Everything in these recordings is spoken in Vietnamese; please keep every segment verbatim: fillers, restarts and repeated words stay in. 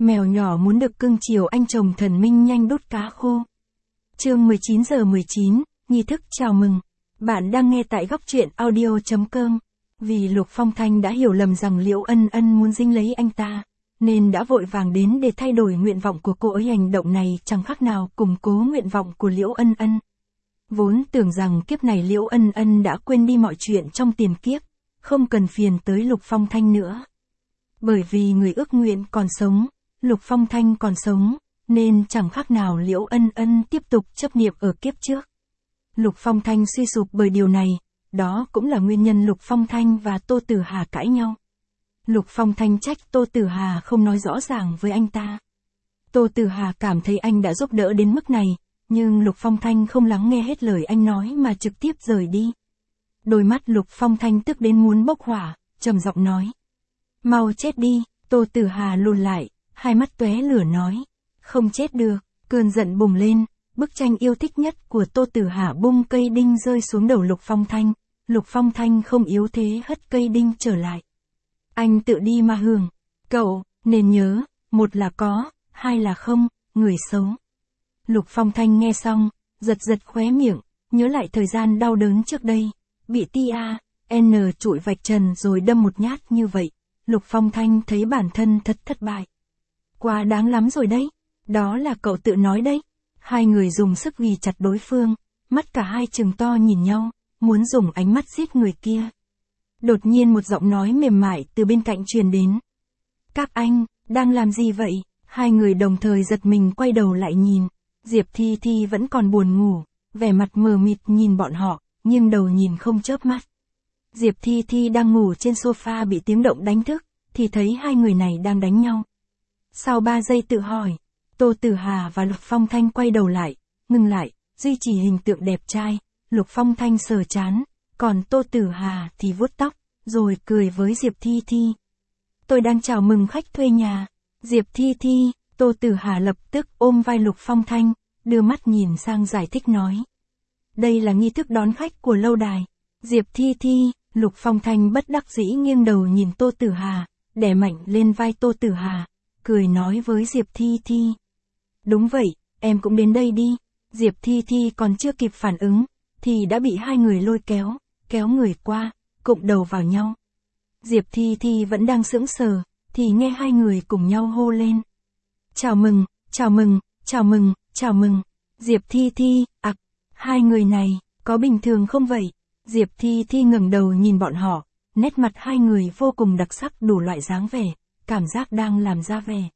Mèo nhỏ muốn được cưng chiều anh chồng thần minh nhanh đốt cá khô. Chương mười chín giờ mười chín, nghi thức chào mừng. Bạn đang nghe tại góc truyện audio chấm com. Vì Lục Phong Thanh đã hiểu lầm rằng Liễu Ân Ân muốn dính lấy anh ta, nên đã vội vàng đến để thay đổi nguyện vọng của cô ấy. Hành động này chẳng khác nào củng cố nguyện vọng của Liễu Ân Ân. Vốn tưởng rằng kiếp này Liễu Ân Ân đã quên đi mọi chuyện trong tiền kiếp, không cần phiền tới Lục Phong Thanh nữa. Bởi vì người ước nguyện còn sống, Lục Phong Thanh còn sống, nên chẳng khác nào Liễu Ân Ân tiếp tục chấp niệm ở kiếp trước. Lục Phong Thanh suy sụp bởi điều này, đó cũng là nguyên nhân Lục Phong Thanh và Tô Tử Hà cãi nhau. Lục Phong Thanh trách Tô Tử Hà không nói rõ ràng với anh ta. Tô Tử Hà cảm thấy anh đã giúp đỡ đến mức này, nhưng Lục Phong Thanh không lắng nghe hết lời anh nói mà trực tiếp rời đi. Đôi mắt Lục Phong Thanh tức đến muốn bốc hỏa, trầm giọng nói: "Mau chết đi." Tô Tử Hà lùn lại, hai mắt tóe lửa nói: "Không chết được." Cơn giận bùng lên, bức tranh yêu thích nhất của Tô Tử Hà bung cây đinh rơi xuống đầu Lục Phong Thanh. Lục Phong Thanh không yếu thế hất cây đinh trở lại. "Anh tự đi mà hưởng. Cậu nên nhớ, một là có, hai là không, người xấu." Lục Phong Thanh nghe xong, giật giật khóe miệng, nhớ lại thời gian đau đớn trước đây, bị T A N trụi vạch trần rồi đâm một nhát như vậy. Lục Phong Thanh thấy bản thân thật thất bại. Quá đáng lắm rồi đấy, đó là cậu tự nói đấy. Hai người dùng sức ghi chặt đối phương, mắt cả hai trừng to nhìn nhau, muốn dùng ánh mắt giết người kia. Đột nhiên một giọng nói mềm mại từ bên cạnh truyền đến. "Các anh, đang làm gì vậy?" Hai người đồng thời giật mình quay đầu lại nhìn. Diệp Thi Thi vẫn còn buồn ngủ, vẻ mặt mờ mịt nhìn bọn họ, nhưng đầu nhìn không chớp mắt. Diệp Thi Thi đang ngủ trên sofa bị tiếng động đánh thức, thì thấy hai người này đang đánh nhau. Sau ba giây tự hỏi, Tô Tử Hà và Lục Phong Thanh quay đầu lại, ngừng lại, duy trì hình tượng đẹp trai. Lục Phong Thanh sờ trán, còn Tô Tử Hà thì vuốt tóc, rồi cười với Diệp Thi Thi. "Tôi đang chào mừng khách thuê nhà." Diệp Thi Thi, Tô Tử Hà lập tức ôm vai Lục Phong Thanh, đưa mắt nhìn sang giải thích nói: "Đây là nghi thức đón khách của lâu đài." Diệp Thi Thi, Lục Phong Thanh bất đắc dĩ nghiêng đầu nhìn Tô Tử Hà, đè mạnh lên vai Tô Tử Hà, cười nói với Diệp Thi Thi: "Đúng vậy, em cũng đến đây đi." Diệp Thi Thi còn chưa kịp phản ứng, thì đã bị hai người lôi kéo, kéo người qua, cụm đầu vào nhau. Diệp Thi Thi vẫn đang sững sờ, thì nghe hai người cùng nhau hô lên: "Chào mừng, chào mừng, chào mừng, chào mừng." Diệp Thi Thi, ặc, hai người này, có bình thường không vậy? Diệp Thi Thi ngẩng đầu nhìn bọn họ, nét mặt hai người vô cùng đặc sắc, đủ loại dáng vẻ, cảm giác đang làm ra vẻ.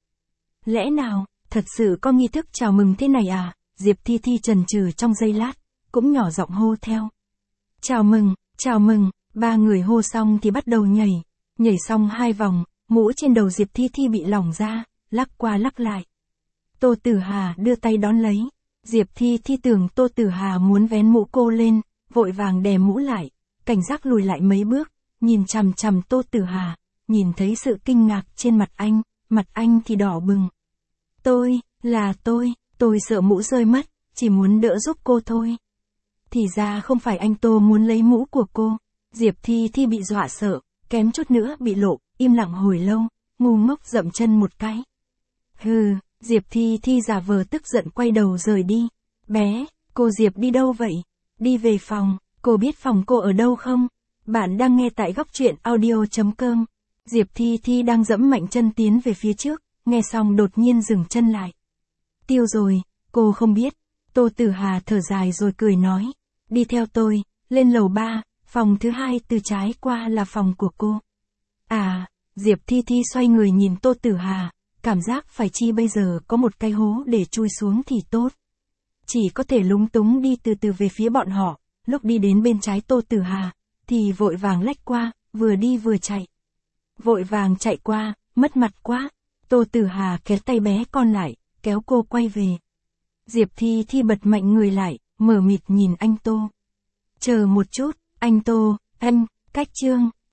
Lẽ nào, thật sự có nghi thức chào mừng thế này à? Diệp Thi Thi chần chừ trong giây lát, cũng nhỏ giọng hô theo: "Chào mừng, chào mừng." Ba người hô xong thì bắt đầu nhảy, nhảy xong hai vòng, mũ trên đầu Diệp Thi Thi bị lỏng ra, lắc qua lắc lại. Tô Tử Hà đưa tay đón lấy, Diệp Thi Thi tưởng Tô Tử Hà muốn vén mũ cô lên, vội vàng đè mũ lại, cảnh giác lùi lại mấy bước, nhìn chằm chằm Tô Tử Hà, nhìn thấy sự kinh ngạc trên mặt anh, mặt anh thì đỏ bừng. "Tôi, là tôi, tôi sợ mũ rơi mất, chỉ muốn đỡ giúp cô thôi." Thì ra không phải anh Tô muốn lấy mũ của cô. Diệp Thi Thi bị dọa sợ, kém chút nữa bị lộ, im lặng hồi lâu, ngu ngốc dậm chân một cái. "Hừ." Diệp Thi Thi giả vờ tức giận quay đầu rời đi. "Bé, cô Diệp đi đâu vậy?" "Đi về phòng." "Cô biết phòng cô ở đâu không?" Bạn đang nghe tại góc truyện audio chấm com. Diệp Thi Thi đang dẫm mạnh chân tiến về phía trước, nghe xong đột nhiên dừng chân lại. "Tiêu rồi, cô không biết." Tô Tử Hà thở dài rồi cười nói: "Đi theo tôi, lên lầu ba, phòng thứ hai từ trái qua là phòng của cô." "À." Diệp Thi Thi xoay người nhìn Tô Tử Hà, cảm giác phải chi bây giờ có một cái hố để chui xuống thì tốt. Chỉ có thể lúng túng đi từ từ về phía bọn họ. Lúc đi đến bên trái Tô Tử Hà, thì vội vàng lách qua, vừa đi vừa chạy. Vội vàng chạy qua, mất mặt quá. Tô Tử Hà kéo tay bé con lại, kéo cô quay về. Diệp Thi Thi bật mạnh người lại, mở mịt nhìn anh Tô. "Chờ một chút, anh Tô." "Anh." Cách chương